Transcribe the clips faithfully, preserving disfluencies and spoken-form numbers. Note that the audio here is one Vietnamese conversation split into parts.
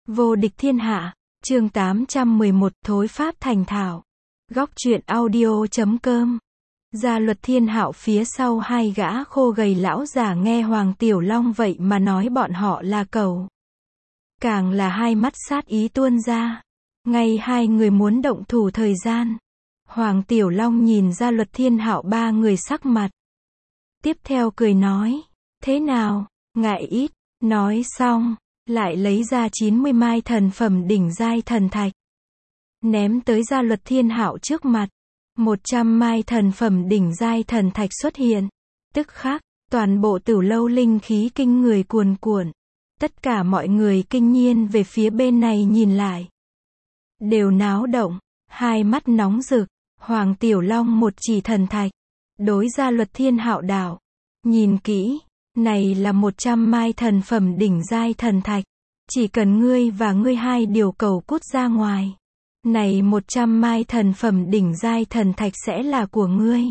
Vô địch thiên hạ, chương tám trăm mười một, thối pháp thành thạo. Góc truyện audio chấm com. Gia luật Thiên Hạo phía sau hai gã khô gầy lão già nghe Hoàng Tiểu Long vậy mà nói bọn họ là cẩu. Càng là hai mắt sát ý tuôn ra. Ngay hai người muốn động thủ thời gian. Hoàng Tiểu Long nhìn Gia luật Thiên Hạo ba người sắc mặt. Tiếp theo cười nói, thế nào, ngại ít, nói xong, lại lấy ra chín mươi mai thần phẩm đỉnh giai thần thạch. Ném tới Gia luật Thiên Hạo trước mặt. một trăm mai thần phẩm đỉnh giai thần thạch xuất hiện. Tức khắc, toàn bộ Tửu Lâu linh khí kinh người cuồn cuộn. Tất cả mọi người kinh nhiên về phía bên này nhìn lại. Đều náo động, hai mắt nóng rực. Hoàng Tiểu Long một chỉ thần thạch. Đối Gia luật Thiên Hạo đạo. Nhìn kỹ, này là một trăm mai thần phẩm đỉnh giai thần thạch. Chỉ cần ngươi và ngươi hai điều cầu cút ra ngoài. Này một trăm mai thần phẩm đỉnh giai thần thạch sẽ là của ngươi.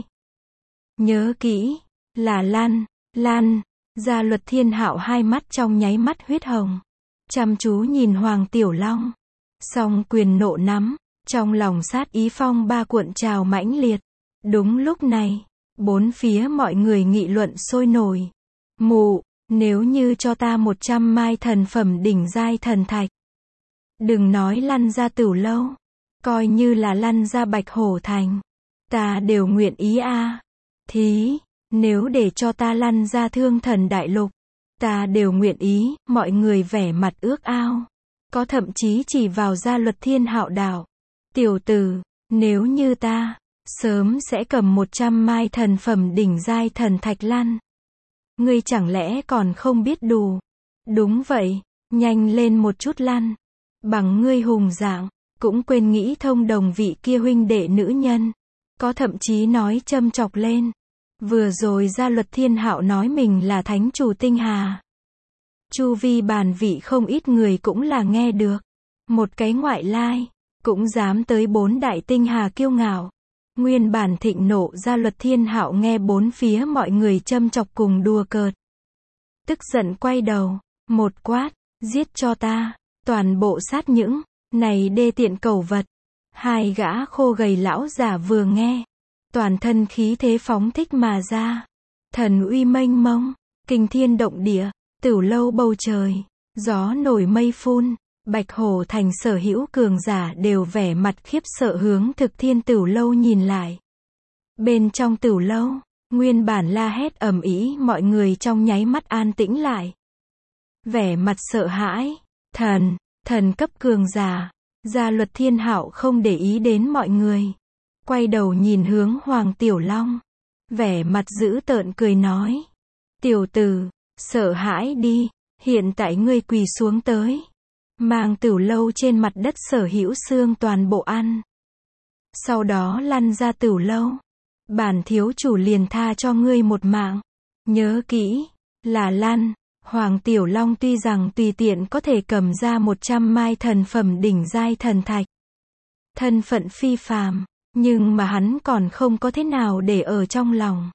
Nhớ kỹ, là lăn, lăn. Gia luật Thiên Hạo hai mắt trong nháy mắt huyết hồng. Chăm chú nhìn Hoàng Tiểu Long. Song quyền nộ nắm, trong lòng sát ý phong ba cuộn trào mãnh liệt. Đúng lúc này, bốn phía mọi người nghị luận sôi nổi. Mụ, nếu như cho ta một trăm mai thần phẩm đỉnh giai thần thạch. Đừng nói lăn ra Tửu Lâu. Coi như là lăn ra Bạch Hổ Thành. Ta đều nguyện ý a. À. Thí, nếu để cho ta lăn ra Thương Thần Đại Lục. Ta đều nguyện ý, mọi người vẻ mặt ước ao. Có thậm chí chỉ vào Gia luật Thiên Hạo đạo. Tiểu tử, nếu như ta, sớm sẽ cầm một trăm mai thần phẩm đỉnh giai thần thạch lăn. Ngươi chẳng lẽ còn không biết đủ. Đúng vậy, nhanh lên một chút lăn. Bằng ngươi hùng dạng, cũng quên nghĩ thông đồng vị kia huynh đệ nữ nhân. Có thậm chí nói châm chọc lên. Vừa rồi Gia luật Thiên Hạo nói mình là thánh chủ tinh hà. Chu vi bàn vị không ít người cũng là nghe được. Một cái ngoại lai, cũng dám tới bốn đại tinh hà kiêu ngạo. Nguyên bản thịnh nộ Gia luật Thiên Hạo nghe bốn phía mọi người châm chọc cùng đùa cợt. Tức giận quay đầu, một quát, giết cho ta, toàn bộ sát những, này đê tiện cẩu vật. Hai gã khô gầy lão giả vừa nghe, toàn thân khí thế phóng thích mà ra. Thần uy mênh mông, kinh thiên động địa, Tửu Lâu bầu trời, gió nổi mây phun. Bạch Hổ Thành sở hữu cường giả đều vẻ mặt khiếp sợ hướng Thực Thiên Tửu Lâu nhìn lại. Bên trong Tửu Lâu, nguyên bản la hét ầm ĩ mọi người trong nháy mắt an tĩnh lại. Vẻ mặt sợ hãi, thần, thần cấp cường giả. Gia luật Thiên Hạo không để ý đến mọi người. Quay đầu nhìn hướng Hoàng Tiểu Long. Vẻ mặt dữ tợn cười nói. Tiểu tử, sợ hãi đi, hiện tại ngươi quỳ xuống tới. Mang Tửu Lâu trên mặt đất sở hữu xương toàn bộ ăn. Sau đó lăn ra Tửu Lâu. Bản thiếu chủ liền tha cho ngươi một mạng. Nhớ kỹ, là lăn. Hoàng Tiểu Long tuy rằng tùy tiện có thể cầm ra một trăm mai thần phẩm đỉnh giai thần thạch. Thân phận phi phàm, nhưng mà hắn còn không có thế nào để ở trong lòng.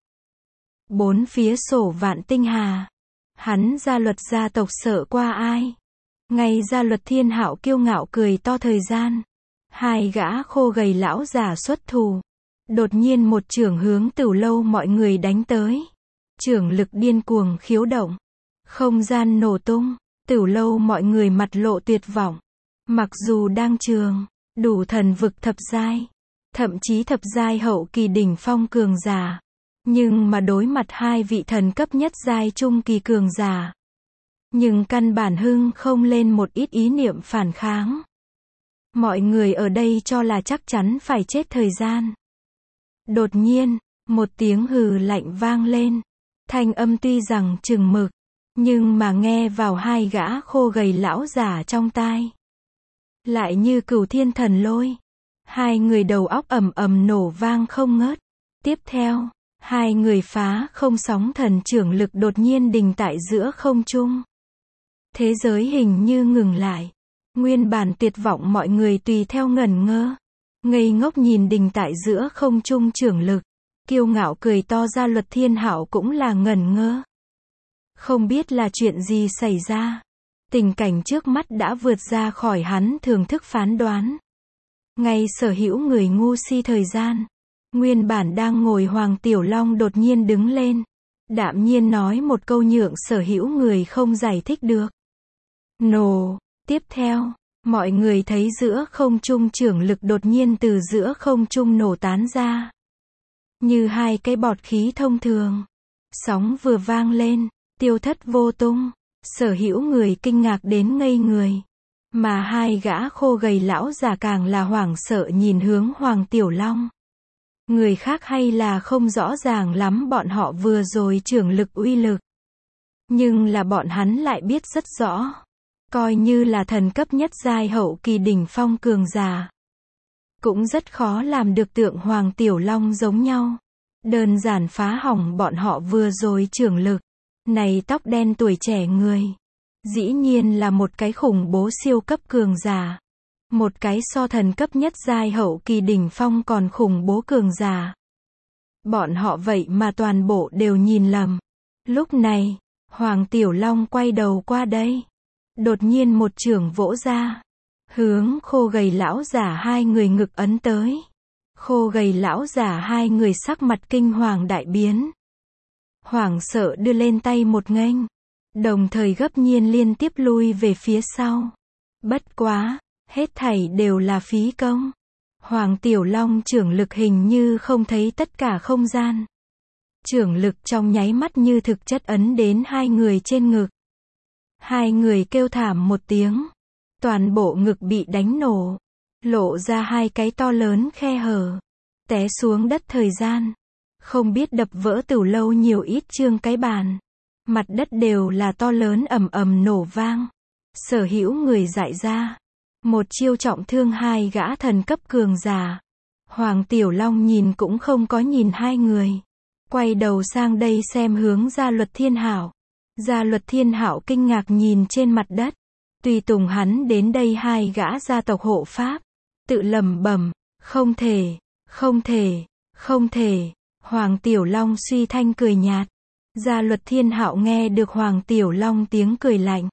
Bốn phía sổ vạn tinh hà. Hắn Gia luật gia tộc sợ qua ai. Ngay Gia luật Thiên Hạo kiêu ngạo cười to thời gian. Hai gã khô gầy lão giả xuất thủ. Đột nhiên một chưởng hướng Tửu Lâu mọi người đánh tới. Chưởng lực điên cuồng khiếu động. Không gian nổ tung. Tửu Lâu mọi người mặt lộ tuyệt vọng. Mặc dù đang trường, đủ thần vực thập giai. Thậm chí thập giai hậu kỳ đỉnh phong cường giả. Nhưng mà đối mặt hai vị thần cấp nhất giai trung kỳ cường giả. Nhưng căn bản hưng không lên một ít ý niệm phản kháng. Mọi người ở đây cho là chắc chắn phải chết thời gian. Đột nhiên, một tiếng hừ lạnh vang lên. Thanh âm tuy rằng chừng mực, nhưng mà nghe vào hai gã khô gầy lão giả trong tai. Lại như cửu thiên thần lôi. Hai người đầu óc ầm ầm nổ vang không ngớt. Tiếp theo, hai người phá không sóng thần trưởng lực đột nhiên đình tại giữa không trung. Thế giới hình như ngừng lại. Nguyên bản tuyệt vọng mọi người tùy theo ngẩn ngơ. Ngây ngốc nhìn đình tại giữa không trung trưởng lực. Kiêu ngạo cười to Gia luật Thiên Hạo cũng là ngẩn ngơ. Không biết là chuyện gì xảy ra. Tình cảnh trước mắt đã vượt ra khỏi hắn thường thức phán đoán. Ngay sở hữu người ngu si thời gian. Nguyên bản đang ngồi Hoàng Tiểu Long đột nhiên đứng lên. Đạm nhiên nói một câu nhượng sở hữu người không giải thích được. Nổ. Tiếp theo, mọi người thấy giữa không trung chưởng lực đột nhiên từ giữa không trung nổ tán ra. Như hai cái bọt khí thông thường. Sóng vừa vang lên, tiêu thất vô tung. Sở hữu người kinh ngạc đến ngây người. Mà hai gã khô gầy lão già càng là hoảng sợ nhìn hướng Hoàng Tiểu Long. Người khác hay là không rõ ràng lắm bọn họ vừa rồi chưởng lực uy lực. Nhưng là bọn hắn lại biết rất rõ. Coi như là thần cấp nhất giai hậu kỳ đỉnh phong cường giả. Cũng rất khó làm được tượng Hoàng Tiểu Long giống nhau. Đơn giản phá hỏng bọn họ vừa rồi chưởng lực. Này tóc đen tuổi trẻ người. Dĩ nhiên là một cái khủng bố siêu cấp cường giả. Một cái so thần cấp nhất giai hậu kỳ đỉnh phong còn khủng bố cường giả. Bọn họ vậy mà toàn bộ đều nhìn lầm. Lúc này, Hoàng Tiểu Long quay đầu qua đây. Đột nhiên một chưởng vỗ ra. Hướng khô gầy lão giả hai người ngực ấn tới. Khô gầy lão giả hai người sắc mặt kinh hoàng đại biến. Hoảng sợ đưa lên tay một nghênh. Đồng thời gấp nhiên liên tiếp lui về phía sau. Bất quá, hết thảy đều là phí công. Hoàng Tiểu Long chưởng lực hình như không thấy tất cả không gian. Chưởng lực trong nháy mắt như thực chất ấn đến hai người trên ngực. Hai người kêu thảm một tiếng. Toàn bộ ngực bị đánh nổ. Lộ ra hai cái to lớn khe hở. Té xuống đất thời gian. Không biết đập vỡ từ lâu nhiều ít chương cái bàn. Mặt đất đều là to lớn ầm ầm nổ vang. Sở hữu người dại ra. Một chiêu trọng thương hai gã thần cấp cường giả. Hoàng Tiểu Long nhìn cũng không có nhìn hai người. Quay đầu sang đây xem hướng Gia Luật Thiên Hạo. Gia Luật Thiên Hạo kinh ngạc nhìn trên mặt đất. Tùy tùng hắn đến đây hai gã gia tộc hộ pháp. Tự lẩm bẩm, không thể, không thể, không thể. Hoàng Tiểu Long suy thanh cười nhạt. Gia Luật Thiên Hạo nghe được Hoàng Tiểu Long tiếng cười lạnh.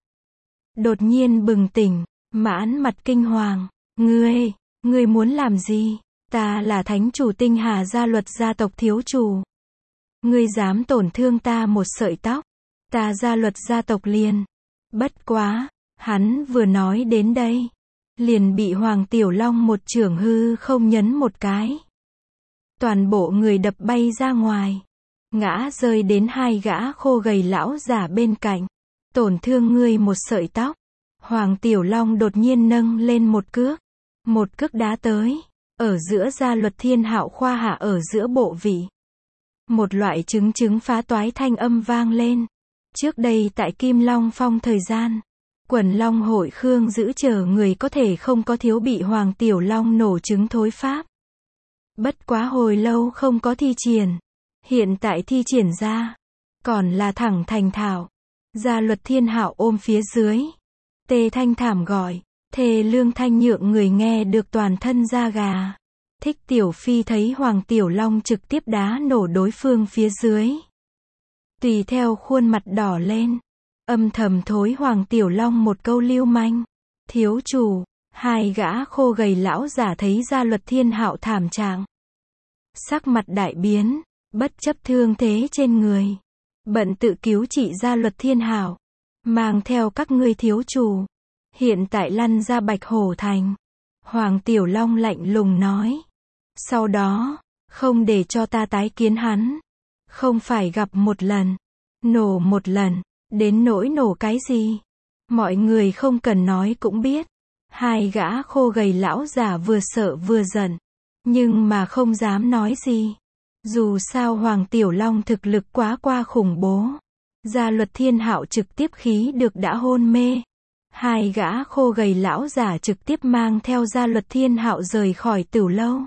Đột nhiên bừng tỉnh, mãn mặt kinh hoàng. Ngươi, ngươi muốn làm gì? Ta là thánh chủ Tinh Hà Gia Luật gia tộc thiếu chủ. Ngươi dám tổn thương ta một sợi tóc. Ta Gia Luật gia tộc liền. Bất quá, hắn vừa nói đến đây. Liền bị Hoàng Tiểu Long một chưởng hư không nhấn một cái. Toàn bộ người đập bay ra ngoài. Ngã rơi đến hai gã khô gầy lão giả bên cạnh. Tổn thương ngươi một sợi tóc. Hoàng Tiểu Long đột nhiên nâng lên một cước. Một cước đá tới. Ở giữa Gia Luật Thiên Hạo khoa hạ ở giữa bộ vị. Một loại trứng trứng phá toái thanh âm vang lên. Trước đây tại Kim Long Phong thời gian. Quần Long hội Khương giữ chờ người có thể không có thiếu bị Hoàng Tiểu Long nổ trứng thối pháp. Bất quá hồi lâu không có thi triển. Hiện tại thi triển ra. Còn là thẳng thành thạo. Gia Luật Thiên Hạo ôm phía dưới. Tê thanh thảm gọi. Thề lương thanh nhượng người nghe được toàn thân da gà. Thích Tiểu Phi thấy Hoàng Tiểu Long trực tiếp đá nổ đối phương phía dưới. Tùy theo khuôn mặt đỏ lên. Âm thầm thối Hoàng Tiểu Long một câu lưu manh. Thiếu chủ. Hai gã khô gầy lão giả thấy Gia Luật Thiên Hạo thảm trạng. Sắc mặt đại biến. Bất chấp thương thế trên người. Bận tự cứu trị Gia Luật Thiên Hạo. Mang theo các ngươi thiếu chủ. Hiện tại lăn ra Bạch Hổ Thành. Hoàng Tiểu Long lạnh lùng nói. Sau đó, không để cho ta tái kiến hắn. Không phải gặp một lần. Nổ một lần. Đến nỗi nổ cái gì? Mọi người không cần nói cũng biết. Hai gã khô gầy lão già vừa sợ vừa giận. Nhưng mà không dám nói gì. Dù sao Hoàng Tiểu Long thực lực quá qua khủng bố. Gia Luật Thiên Hạo trực tiếp khí được đã hôn mê. Hai gã khô gầy lão giả trực tiếp mang theo Gia Luật Thiên Hạo rời khỏi Tửu Lâu.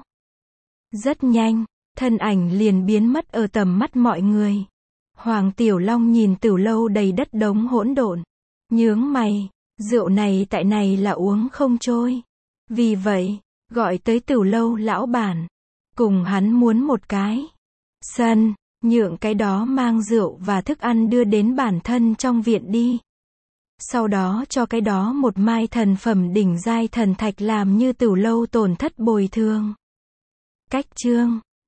Rất nhanh, thân ảnh liền biến mất ở tầm mắt mọi người. Hoàng Tiểu Long nhìn Tửu Lâu đầy đất đống hỗn độn. Nhướng mày, rượu này tại này là uống không trôi. Vì vậy, gọi tới Tửu Lâu lão bản. Cùng hắn muốn một cái sân, nhượng cái đó mang rượu và thức ăn đưa đến bản thân trong viện đi. Sau đó cho cái đó một mai thần phẩm đỉnh giai thần thạch làm như tửu lâu tổn thất bồi thường. Cách chương